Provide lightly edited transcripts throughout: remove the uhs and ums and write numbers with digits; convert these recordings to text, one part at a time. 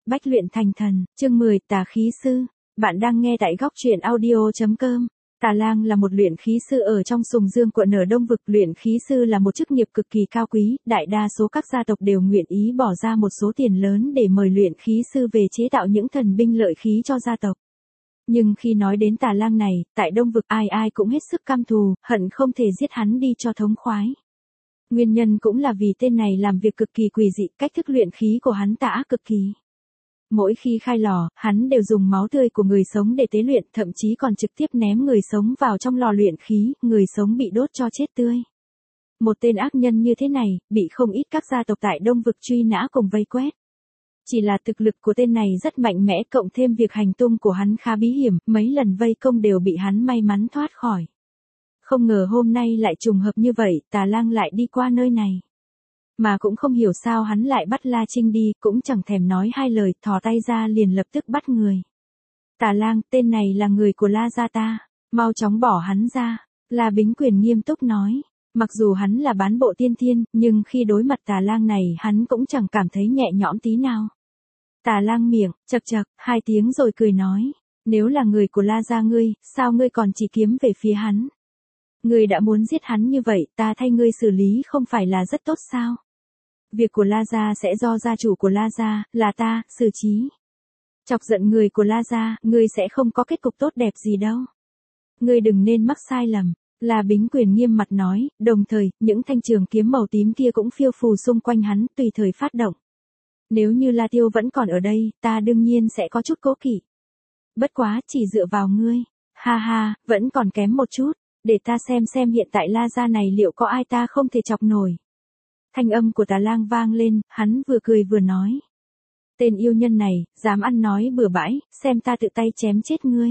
Bách luyện thành thần, chương 10, Tà khí sư. Bạn đang nghe tại góc truyện audio.com. Tà Lang là một luyện khí sư ở trong Sùng Dương quận ở Đông Vực. Luyện khí sư là một chức nghiệp cực kỳ cao quý, đại đa số các gia tộc đều nguyện ý bỏ ra một số tiền lớn để mời luyện khí sư về chế tạo những thần binh lợi khí cho gia tộc. Nhưng khi nói đến Tà Lang này, tại Đông Vực ai ai cũng hết sức căm thù, hận không thể giết hắn đi cho thống khoái. Nguyên nhân cũng là vì tên này làm việc cực kỳ quỷ dị, cách thức luyện khí của hắn tà ác cực kỳ. Mỗi khi khai lò, hắn đều dùng máu tươi của người sống để tế luyện, thậm chí còn trực tiếp ném người sống vào trong lò luyện khí, người sống bị đốt cho chết tươi. Một tên ác nhân như thế này, bị không ít các gia tộc tại Đông Vực truy nã cùng vây quét. Chỉ là thực lực của tên này rất mạnh mẽ, cộng thêm việc hành tung của hắn khá bí hiểm, mấy lần vây công đều bị hắn may mắn thoát khỏi. Không ngờ hôm nay lại trùng hợp như vậy, Tà Lang lại đi qua nơi này. Mà cũng không hiểu sao hắn lại bắt La Trinh đi, cũng chẳng thèm nói hai lời, thò tay ra liền lập tức bắt người. Tà Lang, tên này là người của La gia ta, mau chóng bỏ hắn ra. La Bính Quyền nghiêm túc nói. Mặc dù hắn là bán bộ tiên thiên, nhưng khi đối mặt Tà Lang này hắn cũng chẳng cảm thấy nhẹ nhõm tí nào. Tà Lang miệng, chậc chậc, hai tiếng rồi cười nói. Nếu là người của La gia ngươi, sao ngươi còn chỉ kiếm về phía hắn? Ngươi đã muốn giết hắn như vậy, ta thay ngươi xử lý không phải là rất tốt sao? Việc của La gia sẽ do gia chủ của La gia, là ta, xử trí. Chọc giận người của La gia, ngươi sẽ không có kết cục tốt đẹp gì đâu. Ngươi đừng nên mắc sai lầm. La Bính Quyền nghiêm mặt nói, đồng thời, những thanh trường kiếm màu tím kia cũng phiêu phù xung quanh hắn, tùy thời phát động. Nếu như La Tiêu vẫn còn ở đây, ta đương nhiên sẽ có chút cố kỵ. Bất quá, chỉ dựa vào ngươi. Ha ha, vẫn còn kém một chút. Để ta xem hiện tại La gia này liệu có ai ta không thể chọc nổi. Thanh âm của Tà Lang vang lên, hắn vừa cười vừa nói. Tên yêu nhân này, dám ăn nói bừa bãi, xem ta tự tay chém chết ngươi.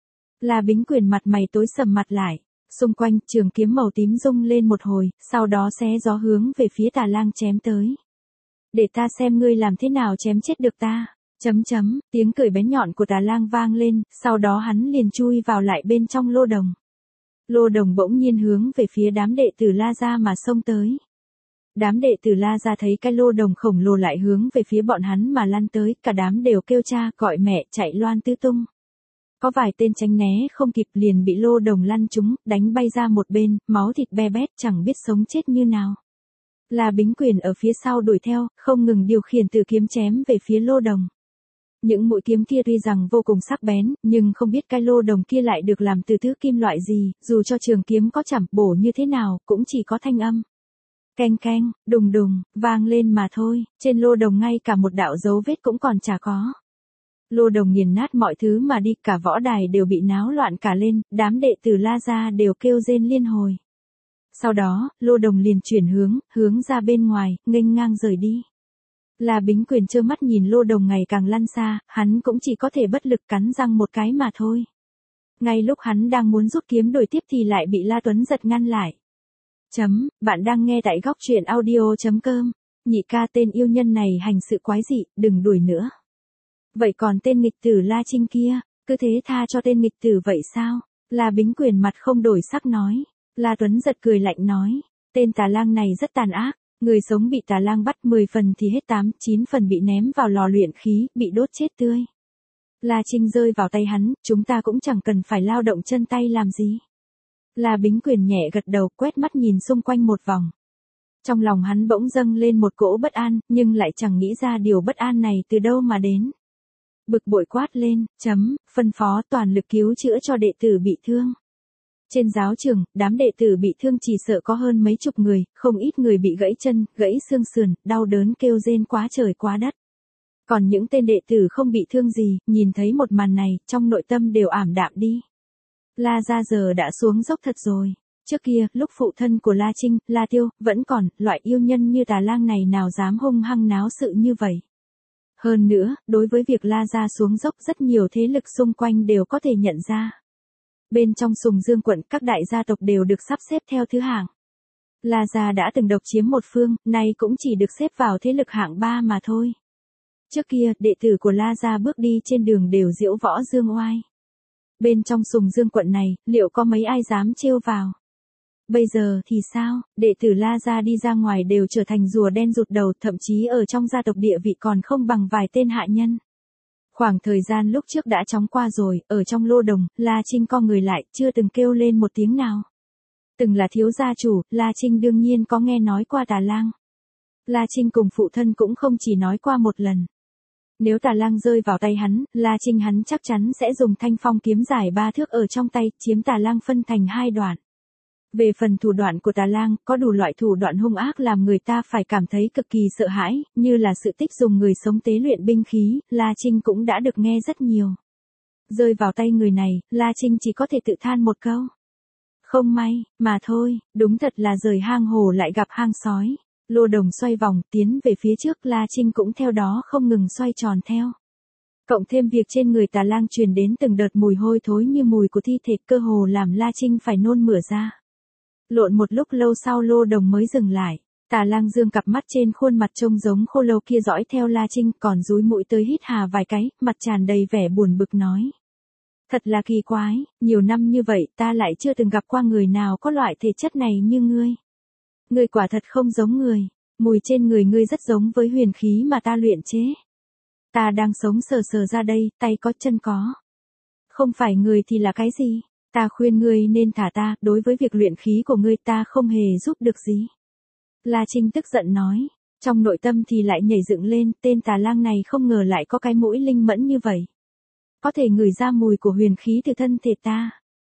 La Bính Quyền mặt mày tối sầm mặt lại. Xung quanh, trường kiếm màu tím rung lên một hồi, sau đó xé gió hướng về phía Tà Lang chém tới. Để ta xem ngươi làm thế nào chém chết được ta. Tiếng cười bén nhọn của Tà Lang vang lên, sau đó hắn liền chui vào lại bên trong lô đồng. Lô đồng bỗng nhiên hướng về phía đám đệ tử La gia mà xông tới. Đám đệ tử La gia thấy cái lô đồng khổng lồ lại hướng về phía bọn hắn mà lăn tới, cả đám đều kêu cha gọi mẹ chạy loan tứ tung. Có vài tên tránh né không kịp liền bị lô đồng lăn trúng, đánh bay ra một bên, máu thịt be bét chẳng biết sống chết như nào. La Bính Quyền ở phía sau đuổi theo, không ngừng điều khiển từ kiếm chém về phía lô đồng. Những mũi kiếm kia tuy rằng vô cùng sắc bén, nhưng không biết cái lô đồng kia lại được làm từ thứ kim loại gì, dù cho trường kiếm có chẩm bổ như thế nào, cũng chỉ có thanh âm. Keng keng, đùng đùng, vang lên mà thôi, trên lô đồng ngay cả một đạo dấu vết cũng còn chả có. Lô đồng nghiền nát mọi thứ mà đi, cả võ đài đều bị náo loạn cả lên, đám đệ tử La gia đều kêu rên liên hồi. Sau đó, lô đồng liền chuyển hướng ra bên ngoài, nghênh ngang rời đi. La Bính Quyền trơ mắt nhìn lô đồng ngày càng lăn xa, hắn cũng chỉ có thể bất lực cắn răng một cái mà thôi. Ngay lúc hắn đang muốn rút kiếm đuổi tiếp thì lại bị La Tuấn giật ngăn lại. Bạn đang nghe tại góc truyện audio.com. Nhị ca, tên yêu nhân này hành sự quái dị, đừng đuổi nữa. Vậy còn tên nghịch tử La Trinh kia, cứ thế tha cho tên nghịch tử vậy sao? La Bính Quyền mặt không đổi sắc nói. La Tuấn giật cười lạnh nói. Tên Tà Lang này rất tàn ác. Người sống bị Tà Lang bắt 10 phần thì hết 8, 9 phần bị ném vào lò luyện khí, bị đốt chết tươi. La Trinh rơi vào tay hắn, chúng ta cũng chẳng cần phải lao động chân tay làm gì. La Bính Quyền nhẹ gật đầu, quét mắt nhìn xung quanh một vòng. Trong lòng hắn bỗng dâng lên một cỗ bất an, nhưng lại chẳng nghĩ ra điều bất an này từ đâu mà đến. Bực bội quát lên, phân phó toàn lực cứu chữa cho đệ tử bị thương. Trên giáo trường, đám đệ tử bị thương chỉ sợ có hơn mấy chục người, không ít người bị gãy chân, gãy xương sườn, đau đớn kêu rên quá trời quá đất. Còn những tên đệ tử không bị thương gì, nhìn thấy một màn này, trong nội tâm đều ảm đạm đi. La gia giờ đã xuống dốc thật rồi. Trước kia, lúc phụ thân của La Trinh, La Tiêu, vẫn còn, loại yêu nhân như Tà Lang này nào dám hung hăng náo sự như vậy. Hơn nữa, đối với việc La gia xuống dốc rất nhiều thế lực xung quanh đều có thể nhận ra. Bên trong Sùng Dương quận, các đại gia tộc đều được sắp xếp theo thứ hạng. La gia đã từng độc chiếm một phương, nay cũng chỉ được xếp vào thế lực hạng 3 mà thôi. Trước kia, đệ tử của La gia bước đi trên đường đều diễu võ dương oai. Bên trong Sùng Dương quận này, liệu có mấy ai dám trêu vào? Bây giờ thì sao, đệ tử La gia đi ra ngoài đều trở thành rùa đen rụt đầu, thậm chí ở trong gia tộc địa vị còn không bằng vài tên hạ nhân. Khoảng thời gian lúc trước đã chóng qua rồi, ở trong lô đồng, La Trinh co người lại, chưa từng kêu lên một tiếng nào. Từng là thiếu gia chủ, La Trinh đương nhiên có nghe nói qua Tà Lang. La Trinh cùng phụ thân cũng không chỉ nói qua một lần. Nếu Tà Lang rơi vào tay hắn, La Trinh hắn chắc chắn sẽ dùng thanh phong kiếm dài 3 thước ở trong tay, chiếm Tà Lang phân thành 2 đoạn. Về phần thủ đoạn của Tà Lang, có đủ loại thủ đoạn hung ác làm người ta phải cảm thấy cực kỳ sợ hãi, như là sự tích dùng người sống tế luyện binh khí, La Trinh cũng đã được nghe rất nhiều. Rơi vào tay người này, La Trinh chỉ có thể tự than một câu. Không may, mà thôi, đúng thật là rời hang hổ lại gặp hang sói. Lô đồng xoay vòng, tiến về phía trước, La Trinh cũng theo đó không ngừng xoay tròn theo. Cộng thêm việc trên người Tà Lang truyền đến từng đợt mùi hôi thối như mùi của thi thể, cơ hồ làm La Trinh phải nôn mửa ra. Lộn một lúc lâu sau lô đồng mới dừng lại. Tà Lang dương cặp mắt trên khuôn mặt trông giống khô lâu kia dõi theo La Trinh, còn dúi mũi tới hít hà vài cái, mặt tràn đầy vẻ buồn bực nói. Thật là kỳ quái, nhiều năm như vậy ta lại chưa từng gặp qua người nào có loại thể chất này như ngươi. Ngươi quả thật không giống người, mùi trên người ngươi rất giống với huyền khí mà ta luyện chế. Ta đang sống sờ sờ ra đây, tay có chân có. Không phải người thì là cái gì? Ta khuyên ngươi nên thả ta, đối với việc luyện khí của ngươi ta không hề giúp được gì. La Trinh tức giận nói, trong nội tâm thì lại nhảy dựng lên, tên Tà Lang này không ngờ lại có cái mũi linh mẫn như vậy. Có thể ngửi ra mùi của huyền khí từ thân thể ta.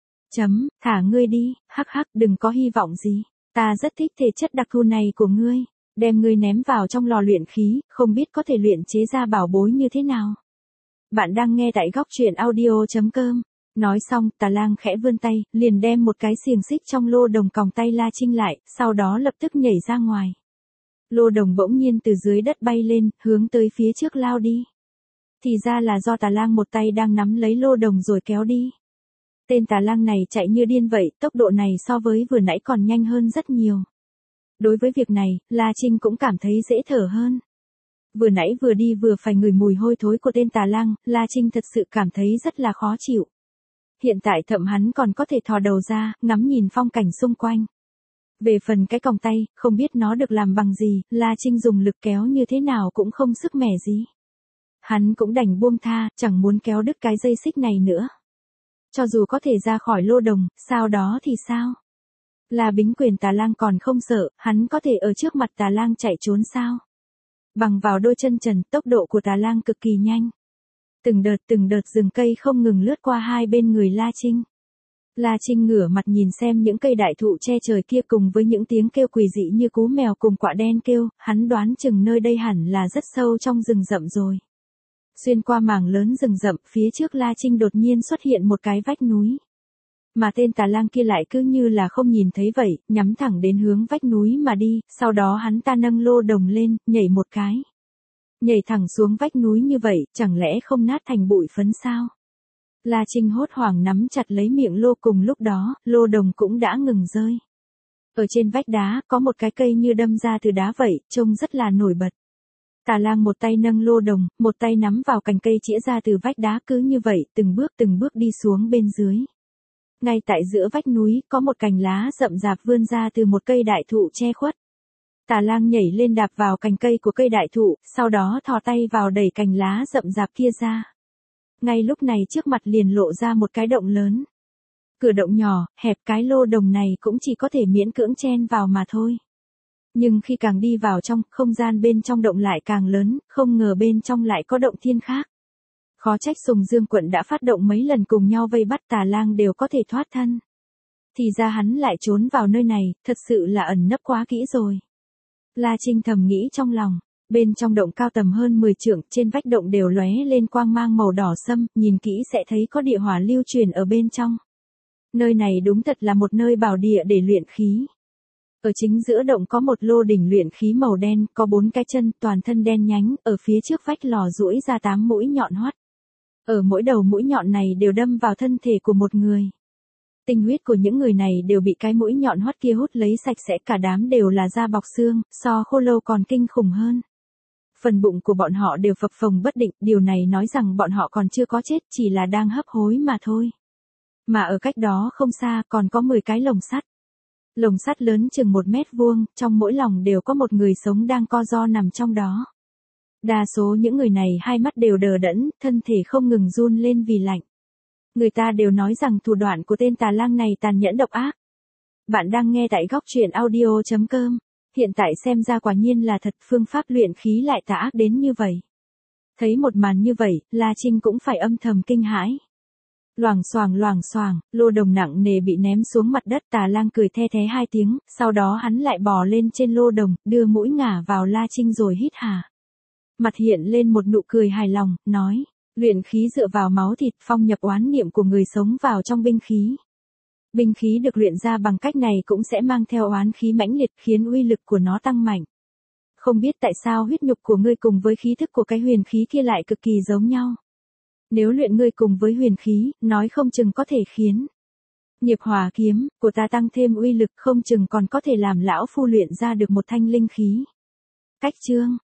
Thả ngươi đi, hắc hắc, đừng có hy vọng gì. Ta rất thích thể chất đặc thù này của ngươi, đem ngươi ném vào trong lò luyện khí, không biết có thể luyện chế ra bảo bối như thế nào. Bạn đang nghe tại góc truyện audio.com. Nói xong, Tà Lang khẽ vươn tay, liền đem một cái xiềng xích trong lô đồng còng tay La Trinh lại, sau đó lập tức nhảy ra ngoài. Lô đồng bỗng nhiên từ dưới đất bay lên, hướng tới phía trước lao đi. Thì ra là do Tà Lang một tay đang nắm lấy lô đồng rồi kéo đi. Tên Tà Lang này chạy như điên vậy, tốc độ này so với vừa nãy còn nhanh hơn rất nhiều. Đối với việc này, La Trinh cũng cảm thấy dễ thở hơn. Vừa nãy vừa đi vừa phải ngửi mùi hôi thối của tên Tà Lang, La Trinh thật sự cảm thấy rất là khó chịu. Hiện tại thậm hắn còn có thể thò đầu ra, ngắm nhìn phong cảnh xung quanh. Về phần cái còng tay, không biết nó được làm bằng gì, La Trinh dùng lực kéo như thế nào cũng không sức mẻ gì. Hắn cũng đành buông tha, chẳng muốn kéo đứt cái dây xích này nữa. Cho dù có thể ra khỏi lô đồng, sau đó thì sao? Là Bính Quyền Tà Lang còn không sợ, hắn có thể ở trước mặt Tà Lang chạy trốn sao? Bằng vào đôi chân trần, tốc độ của Tà Lang cực kỳ nhanh. Từng đợt rừng cây không ngừng lướt qua hai bên người La Trinh. La Trinh ngửa mặt nhìn xem những cây đại thụ che trời kia cùng với những tiếng kêu quỷ dị như cú mèo cùng quạ đen kêu, hắn đoán chừng nơi đây hẳn là rất sâu trong rừng rậm rồi. Xuyên qua mảng lớn rừng rậm, phía trước La Trinh đột nhiên xuất hiện một cái vách núi. Mà tên Tà Lang kia lại cứ như là không nhìn thấy vậy, nhắm thẳng đến hướng vách núi mà đi, sau đó hắn ta nâng lô đồng lên, nhảy một cái. Nhảy thẳng xuống vách núi như vậy, chẳng lẽ không nát thành bụi phấn sao? La Trinh hốt hoảng nắm chặt lấy miệng lô, cùng lúc đó, lô đồng cũng đã ngừng rơi. Ở trên vách đá, có một cái cây như đâm ra từ đá vậy, trông rất là nổi bật. Tà Lang một tay nâng lô đồng, một tay nắm vào cành cây chĩa ra từ vách đá, cứ như vậy, từng bước đi xuống bên dưới. Ngay tại giữa vách núi, có một cành lá rậm rạp vươn ra từ một cây đại thụ che khuất. Tà Lang nhảy lên đạp vào cành cây của cây đại thụ, sau đó thò tay vào đẩy cành lá rậm rạp kia ra. Ngay lúc này trước mặt liền lộ ra một cái động lớn. Cửa động nhỏ, hẹp, cái lô đồng này cũng chỉ có thể miễn cưỡng chen vào mà thôi. Nhưng khi càng đi vào trong, không gian bên trong động lại càng lớn, không ngờ bên trong lại có động thiên khác. Khó trách Sùng Dương quận đã phát động mấy lần cùng nhau vây bắt Tà Lang đều có thể thoát thân. Thì ra hắn lại trốn vào nơi này, thật sự là ẩn nấp quá kỹ rồi. La Trinh thầm nghĩ trong lòng, bên trong động cao tầm hơn 10 trượng, trên vách động đều lóe lên quang mang màu đỏ sẫm, nhìn kỹ sẽ thấy có địa hỏa lưu truyền ở bên trong. Nơi này đúng thật là một nơi bảo địa để luyện khí. Ở chính giữa động có một lô đỉnh luyện khí màu đen, có 4 cái chân, toàn thân đen nhánh, ở phía trước vách lò duỗi ra 8 mũi nhọn hoắt. Ở mỗi đầu mũi nhọn này đều đâm vào thân thể của một người. Tinh huyết của những người này đều bị cái mũi nhọn hoắt kia hút lấy sạch sẽ, cả đám đều là da bọc xương, so khô lâu còn kinh khủng hơn. Phần bụng của bọn họ đều phập phồng bất định, điều này nói rằng bọn họ còn chưa có chết, chỉ là đang hấp hối mà thôi. Mà ở cách đó không xa còn có 10 cái lồng sắt. Lồng sắt lớn chừng 1 mét vuông, trong mỗi lồng đều có một người sống đang co ro nằm trong đó. Đa số những người này hai mắt đều đờ đẫn, thân thể không ngừng run lên vì lạnh. Người ta đều nói rằng thủ đoạn của tên tà lang này tàn nhẫn độc ác. Bạn đang nghe tại góc truyện audio.com. Hiện tại xem ra quả nhiên là thật, phương pháp luyện khí lại tà ác đến như vậy. Thấy một màn như vậy, La Trinh cũng phải âm thầm kinh hãi. Loảng xoảng, lô đồng nặng nề bị ném xuống mặt đất, tà lang cười the thé hai tiếng, sau đó hắn lại bò lên trên lô đồng, đưa mũi ngả vào La Trinh rồi hít hà. Mặt hiện lên một nụ cười hài lòng, nói, luyện khí dựa vào máu thịt, phong nhập oán niệm của người sống vào trong binh khí. Binh khí được luyện ra bằng cách này cũng sẽ mang theo oán khí mãnh liệt, khiến uy lực của nó tăng mạnh. Không biết tại sao huyết nhục của ngươi cùng với khí thức của cái huyền khí kia lại cực kỳ giống nhau. Nếu luyện ngươi cùng với huyền khí, nói không chừng có thể khiến nghiệp hỏa kiếm của ta tăng thêm uy lực, không chừng còn có thể làm lão phu luyện ra được một thanh linh khí. Cách chương